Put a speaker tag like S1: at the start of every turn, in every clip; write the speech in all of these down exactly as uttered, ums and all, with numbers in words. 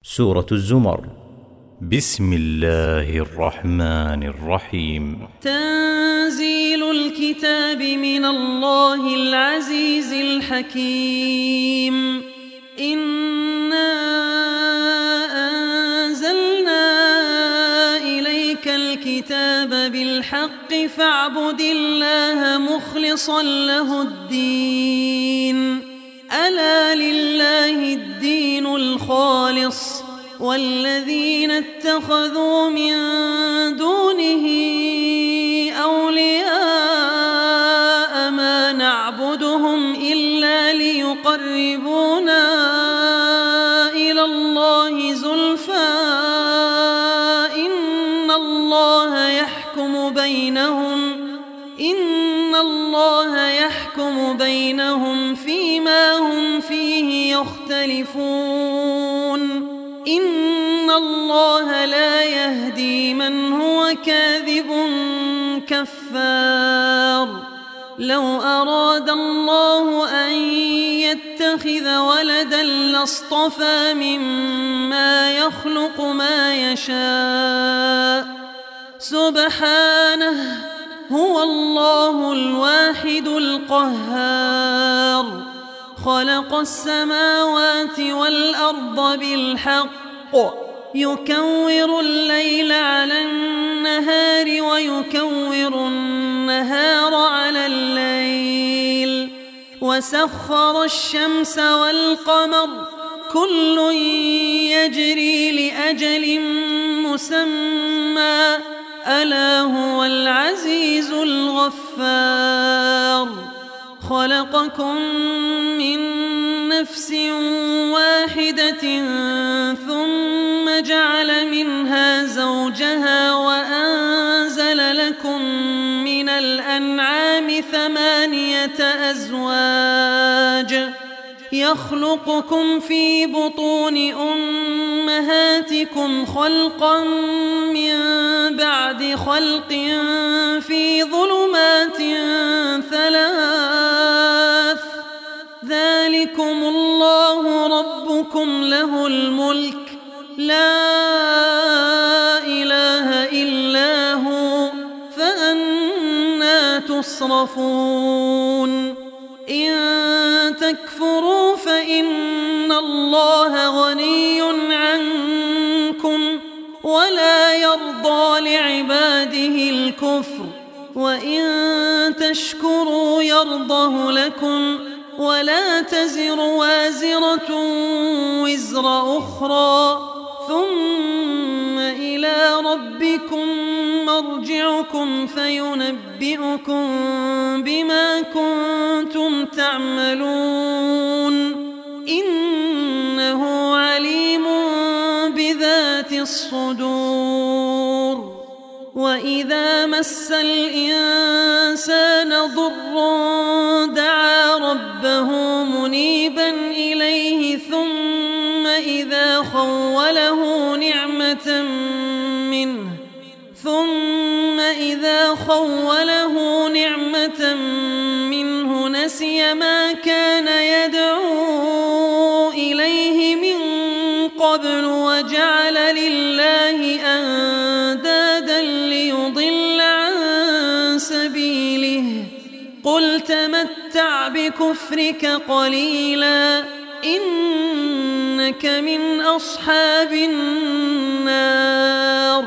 S1: سورة الزمر. بسم الله الرحمن الرحيم.
S2: تنزيل الكتاب من الله العزيز الحكيم. إنا أنزلنا إليك الكتاب بالحق فاعبد الله مخلصا له الدين. ألا لله الدين الخالص والذين اتخذوا من دونه أولياء ما نعبدهم إلا ليقربونا إلى الله زلفى إن الله يحكم بينهم إن الله يحكم بينهم فيما هم فيه يختلفون. إن الله لا يهدي من هو كاذب كفار. لو أراد الله أن يتخذ ولدا لاصطفى مما يخلق ما يشاء سبحانه هو الله الواحد القهار. خلق السماوات والأرض بالحق يكور الليل على النهار ويكور النهار على الليل وسخر الشمس والقمر كل يجري لأجل مسمى ألا هو العزيز الغفار. خلقكم من نفس واحدة ثم جعل منها زوجها وأنزل لكم من الأنعام ثمانية أزواج يخلقكم في بطون أمهاتكم خلقا من بعد خلق في ظلمات ثلاث ذلكم الله ربكم له الملك لا إله إلا هو فأنى تصرفون. إن تكفروا فإن الله غني عنكم ولا يرضى لعباده الكفر وإن تشكروا يرضه لكم ولا تزر وازرة وزر أخرى ثم إلى ربكم مرجعكم فينبئكم بما كنتم تعملون. إنه عليم بذات الصدور. وإذا مس الإنسان ضر دعا ربه منيبا إليه ثم إذا خوله نعمة منه ثم إذا خوله نعمة منه نسي ما كان يدعو إليه من قبل وجعل لله أندادا ليضل عن سبيله. قل تمتع بكفرك قليلا إنك من أصحاب النار.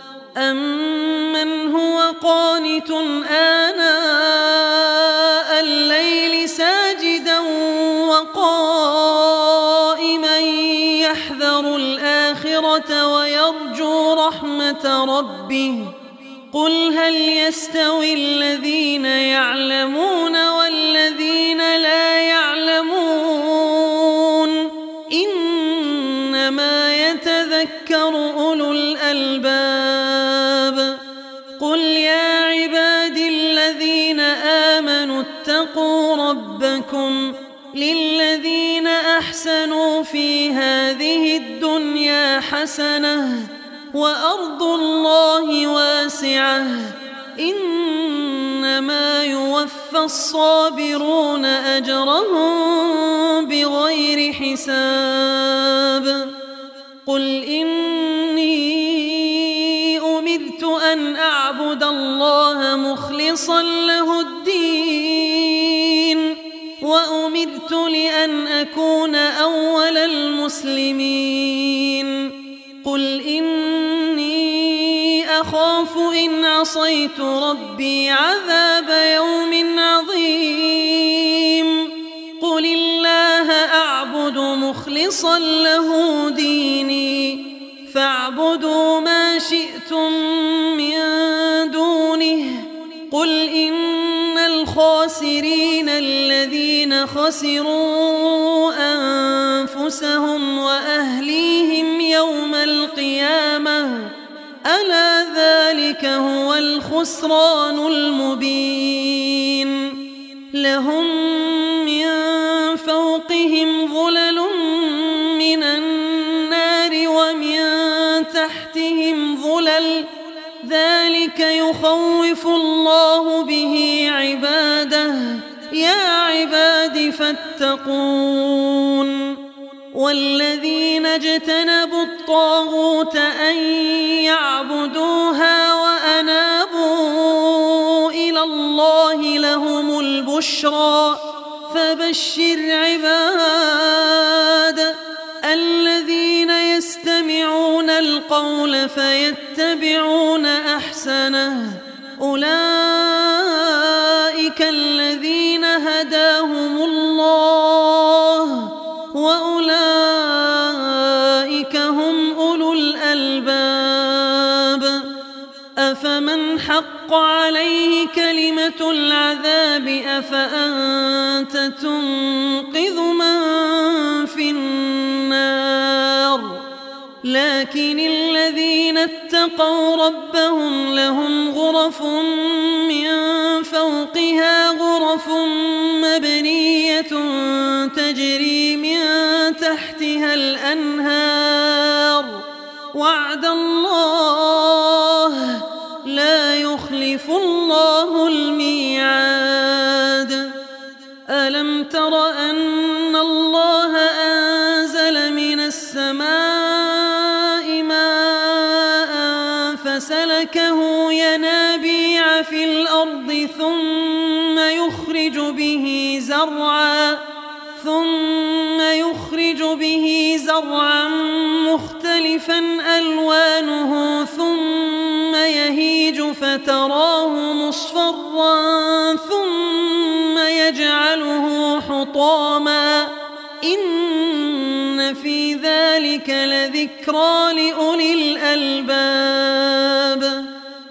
S2: أمن هو قانت آناء الليل ساجدا وقائما يحذر الآخرة ويرجو رحمة ربه قل هل يستوي الذين يعلمون والذين لا يعلمون إنما يتذكر أولو الألباب. قل يا عبادي الذين آمنوا اتقوا ربكم للذين أحسنوا في هذه الدنيا حسنة وأرض الله واسعة إنما يوفى الصابرون أجرهم بغير حساب. قل إني أمرت أن أعبد الله مخلصا له الدين وأمرت لأن أكون أول المسلمين قل إني أخاف إن عصيت ربي عذاب يوم عظيم قل الله أعبد مخلصا له ديني فاعبدوا ما شئتم من دونه قل إن الخاسرين الذين خسروا أنفسهم وأهليهم يوم القيامة ألا ذلك هو الخسران المبين لهم من فوقهم ظلل من النار ومن تحتهم ظلل ذلك يخوف الله به عباده يا عباد فاتقون والذين اجتنبوا الطاغوت أن يعبدوها وأنابوا إلى الله لهم البشرى فبشر عباد الذين يستمعون القول فيتبعون أحسنه أولئك الذين هداهم الله وأولئك هم أولو الألباب أفمن حق عليه كلمة العذاب أفأنت تنقذ من في النار لكن الذين اتقوا ربهم لهم غرف من فوقها غرف مبنية تجري من تحتها الأنهار وعد الله لا يخلف الله الميعاد ألم تر أن الله أنزل من السماء ماء فسلكه ينابيع في الأرض ثم يخرج به زرعا ثم يخرج به زرعا مختلفا ألوانه ثم يهيج فتراه مصفرا ثم يجعله حطاما إن في ذلك لذكرى لأولي الألباب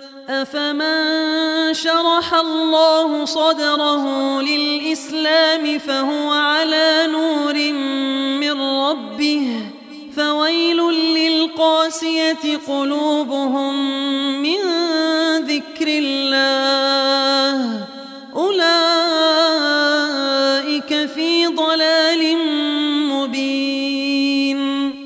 S2: أفمن شرح الله صدره للإسلام فهو على نور من ربه فويل للقاسية قلوبهم من ذكر الله أولئك في ضلال مبين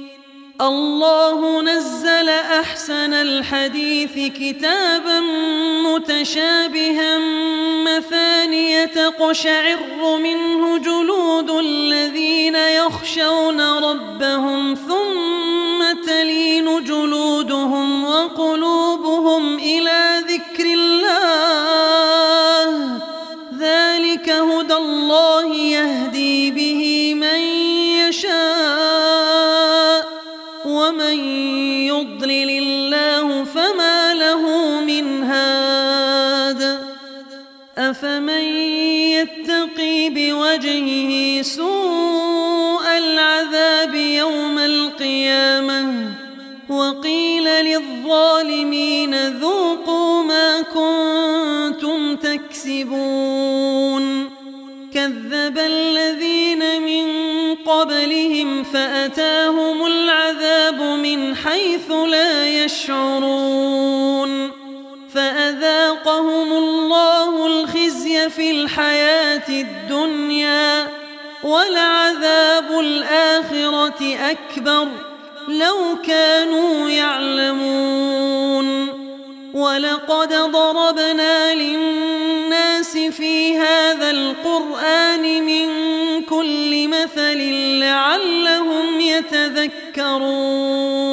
S2: الله نزل أحسن الحديث كتابا متشابها مثانية تقشعر منه جلود الذين يخشون ربهم ثم تلين جلودهم وقلوبهم إلى ذكر الله ذلك هدى الله يهدي به من يشاء ومن يضلل الله فما له من هاد أفمن يتقي بوجهه سوء العذاب يوم القيامة وقيل للظالمين ذوقوا ما كنتم تكسبون كذب الذين من قبلهم فأتاهم العذاب من حيث لا يشعرون فأذاقهم الله الخزي في الحياة الدنيا ولعذاب الآخرة أكبر لو كانوا يعلمون ولقد ضربنا للناس في هذا القرآن من كل مثل لعلهم يتذكرون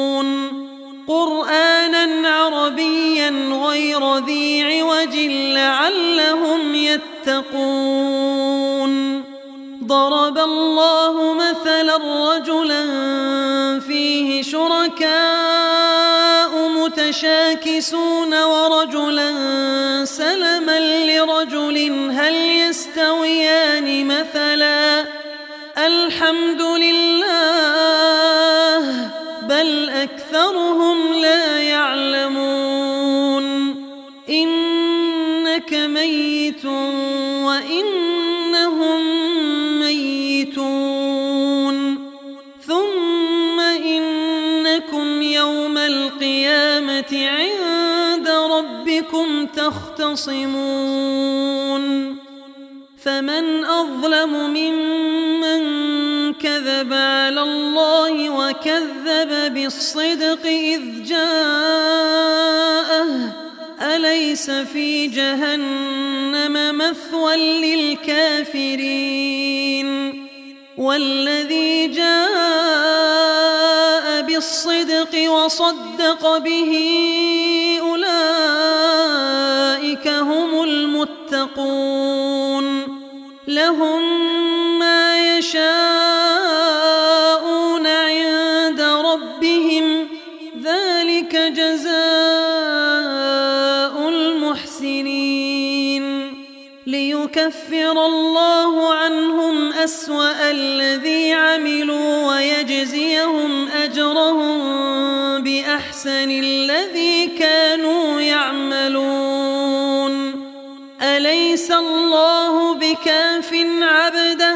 S2: قولا غير ذي عوج لعلهم يتقون. ضرب الله مثلا رجلا فيه شركاء متشاكسون ورجلا سلما لرجل هل يستويان مثلا الحمد لله بل أكثرهم لا يعلمون. إنك ميت وإنهم ميتون ثم إنكم يوم القيامة عند ربكم تختصمون. فمن أظلم ممن كذب على الله وكذب بالصدق إذ جاءه أليس في جهنم مثوى للكافرين. والذي جاء بالصدق وصدق به أولئك هم المتقون. لهم ما يشاءون عند ربهم ذلك جزاء المحسنين. ليكفر الله عنهم أسوأ الذي عملوا ويجزيهم أجرهم بأحسن الذي كانوا يعملون. أليس الله بكاف عبده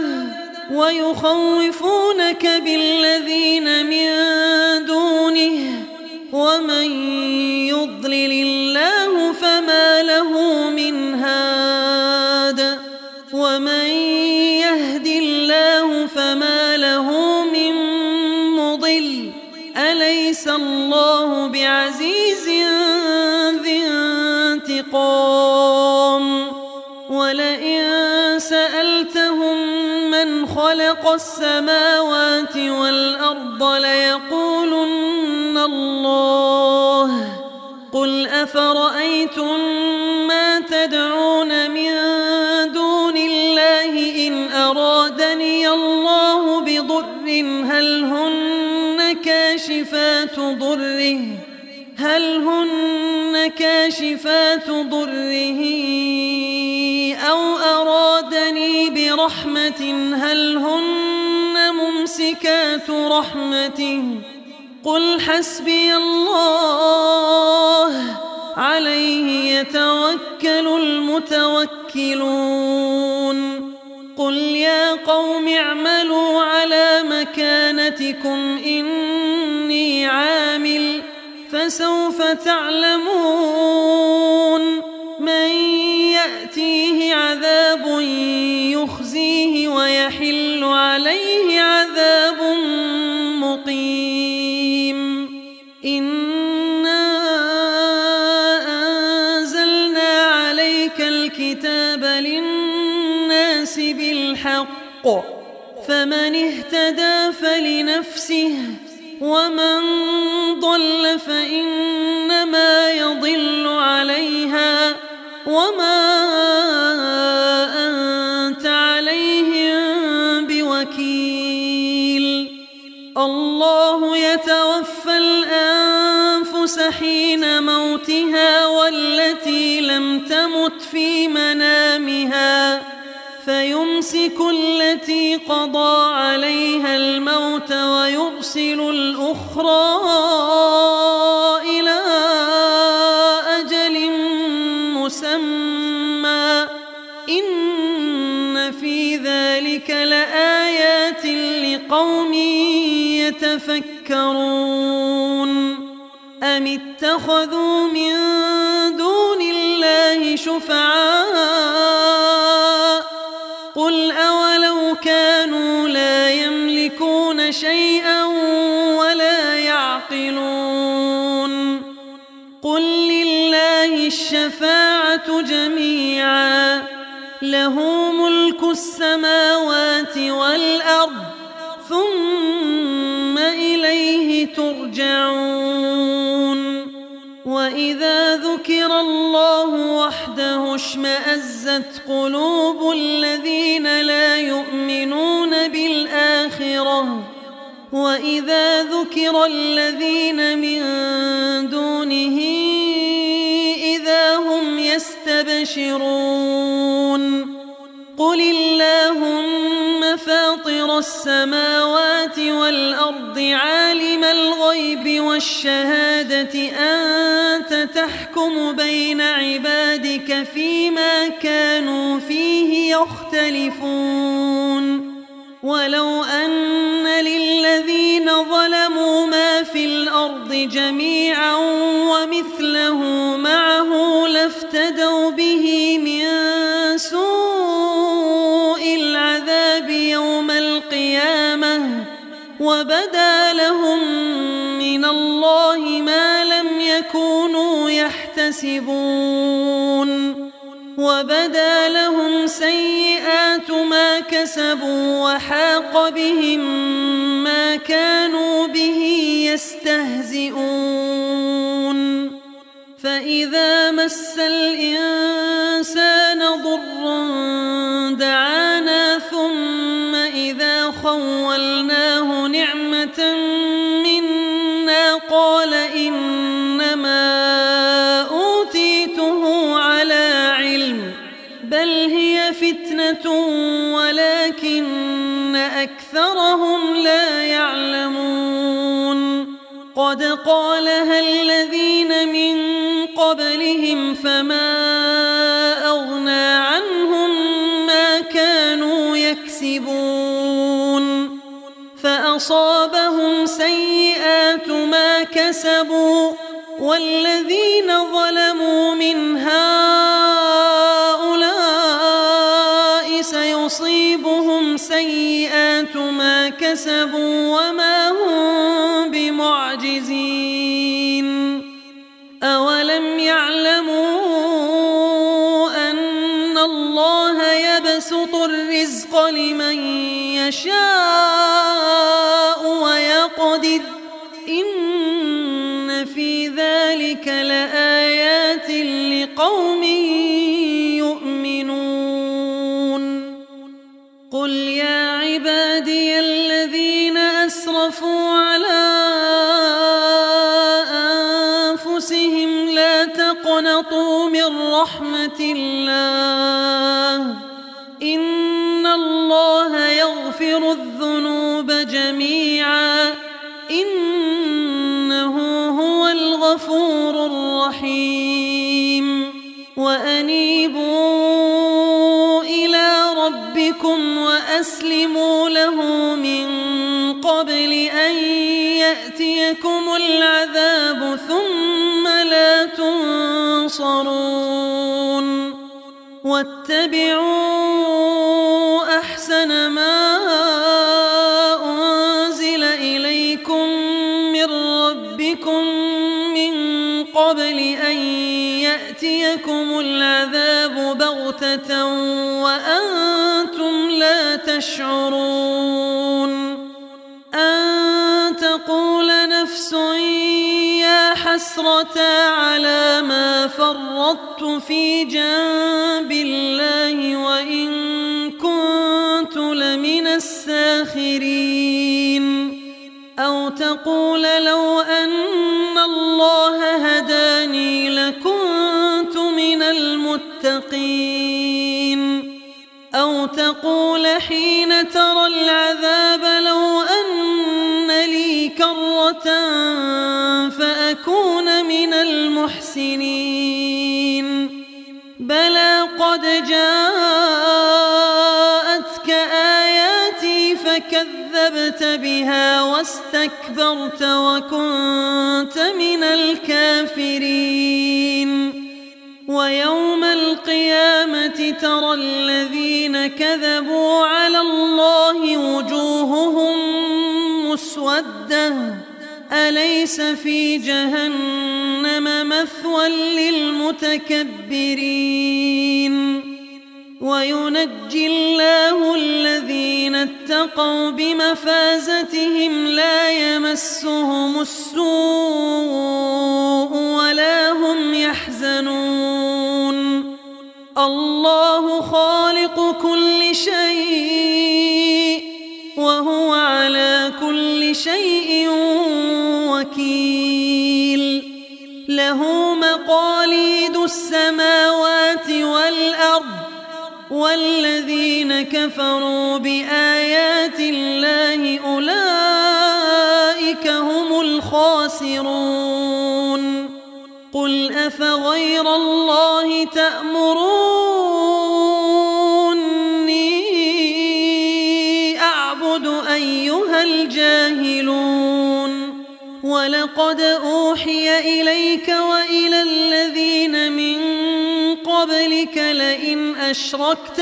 S2: ويخوفونك بالذين من دونه ومن يضلل الله فما له من هاد ومن يهد الله فما له من مضل. أليس الله بعزيز ذي انتقام. ولئن سألتهم من خلق السماوات والأرض ليقولن الله. قل أفرأيتم ما تدعون من دون الله إن أرادني الله بضر هل هن كاشفات ضره هل هن كاشفات ضره أو أرادني برحمة هل هن ممسكات رحمته. قل حسبي الله عليه يتوكل المتوكلون. قل يا قوم اعملوا على مكانتكم إني عامل فسوف تعلمون من يأتيه عذاب يخزيه ويحل عليه عذاب مقيم. إنا أنزلنا عليك الكتاب للناس بالحق فمن اهتدى فلنفسه ومن ضل فإنما يضل عليها وما أنت عليهم بوكيل. الله يتوفى الأنفس حين موتها والتي لم تمت في منامها فيمسك التي قضى عليها الموت ويرسل الأخرى إلى أجل مسمى. إن في ذلك لآيات لقوم يتفكرون. أم اتخذوا من دون الله شفعاء قل أولو كانوا لا يملكون شيئا ولا يعقلون. قل لله الشفاعة جميعا له ملك السماوات والأرض ثم إليه ترجعون. وإذا ذكر الله وحده اشمأزت قلوب الذين لا يؤمنون بالآخرة وإذا ذكر الذين من دونه إذا هم يستبشرون قل اللهم فاطر السماوات والأرض عالم الغيب والشهادة أنت تحكم بين عبادك فيما كانوا فيه يختلفون ولو أن للذين ظلموا ما في الأرض جميعا ومثله معه لافتدوا به من سوء العذاب يوم القيامة وبدا لهم من الله ما لم يكونوا يحتسبون وبدا لهم سيئات ما كسبوا وحاق بهم ما كانوا به يستهزئون فإذا مس الإنسان ضر دعانا ثم إذا خولناه نعمة منا قال إنما أوتيته على علم بل هي فتنة ولكن أكثرهم لا يعلمون قد قالها الذين من قبلهم فما أغنى عنهم ما كانوا يكسبون فأصابهم سيئات ما كسبوا والذين ظلموا من هؤلاء سيصيبهم سيئات ما كسبوا وما هم بمعجزين أولم يعلموا أن الله يبسط الرزق لمن يشاء ويقدر إن في ذلك لآيات لقوم يؤمنون قل يا عبادي الذين أسرفوا على أنفسهم لا تقنطوا من رحمة الله إن الله يغفر الذنوب جميعا إنه هو الغفور الرحيم وأنيبوا إلى ربكم وأسلموا له من قبل أن يأتيكم العذاب ثم لا تنصرون واتبعوا أحسن ما أنزل إليكم من ربكم من قبل أن يأتيكم العذاب بغتة وأنتم لا تشعرون أن تقول نفس يا حسرة على ما فرطت في جنب الله وإن كنت لمن الساخرين أو تقول لو أن الله هداني لكنت من المتقين أو تقول حين ترى العذاب لو أن لي كرة فأكون من المحسنين بلى قد جاءتك آياتي فكذبت بها واستكبرت وكنت من الكافرين ويوم القيامة ترى الذين كذبوا على الله وجوههم مسودة أليس في جهنم مثوى للمتكبرين وينجي الله الذين اتقوا بمفازتهم لا يمسهم السوء ولا وكيل له مقاليد السماوات والأرض والذين كفروا بآيات الله أولئك هم الخاسرون قل أفغير الله تأمروني أعبد أيها الجاهلون ولقد أوحي إليك وإلى الذين من قبلك لئن أشركت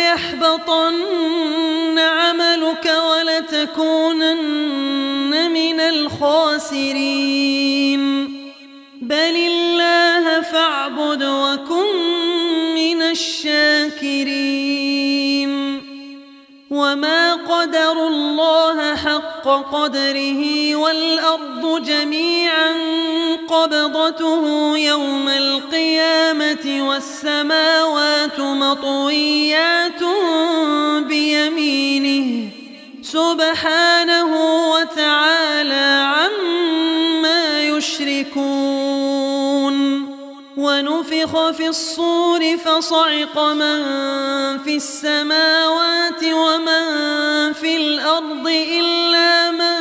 S2: ليحبطن عملك ولتكونن من الخاسرين بل الله فاعبد وكن من الشاكرين وما قدروا الله حق قدره والأرض جميعا قبضته يوم القيامة والسماوات مطويات بيمينه سبحانه وتعالى عما يشركون ونفخ في الصور فصعق من في السماوات ومن في الأرض إلا من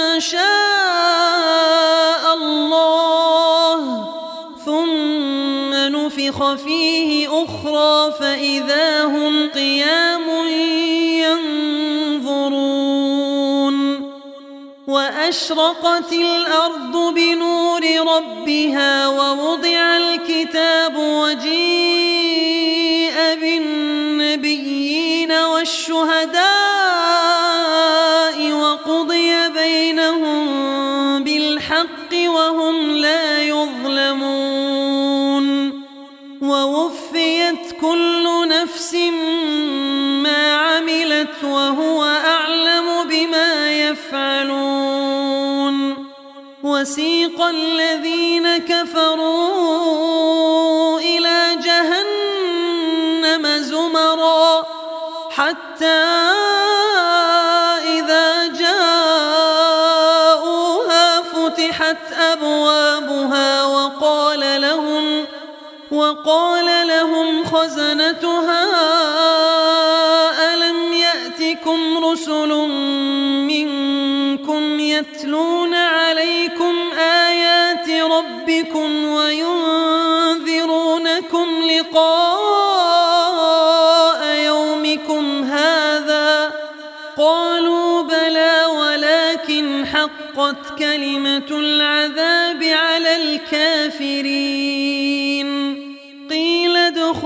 S2: شاء الله ثم نفخ فيه أخرى فإذا هم قيام ينظرون وأشرقت الأرض بنور ربها ووضع الكتاب وجيء بالنبيين والشهداء وقضي بينهم بالحق وهم لا يظلمون ووفيت كل نفس ما عملت وهو أعلم بما يفعلون وسيق الذين كفروا إلى جهنم زمرا حتى إذا جاءوها فتحت أبوابها وقال لهم وقال لهم خزنتها ألم يأتكم رسل منكم يتلون عليكم آيات ربكم وينذرونكم لقاء يومكم هذا قالوا بلى ولكن حقت كلمة العذاب على الكافرين قيل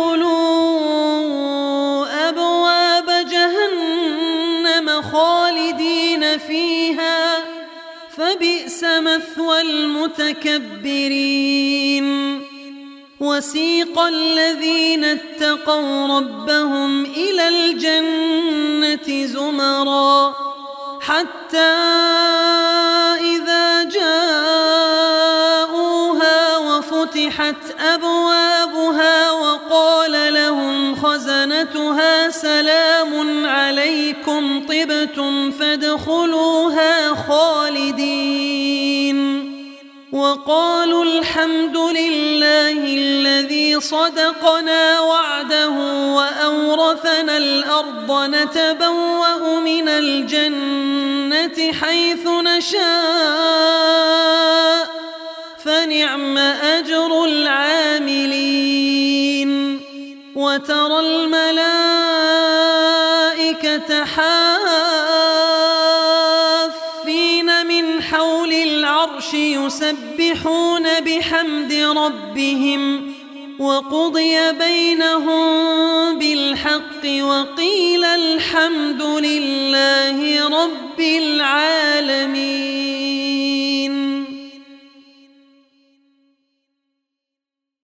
S2: ادخلوا أبواب جهنم خالدين فيها فبئس مثوى المتكبرين وسيق الذين اتقوا ربهم إلى الجنة زمرا حتى إذا جاءوها وفتحت أبوابها وقال لهم خزنتها سلام عليكم طبتم فادخلوها خالدين وقالوا الحمد لله الذي صدقنا وعده وأورثنا الأرض نتبوأ من الجنة حيث نشاء فنعم أجر العاملين وترى الملائكة حافين من حول العرش يسبحون بحمد ربهم وقضي بينهم بالحق وقيل الحمد لله رب العالمين.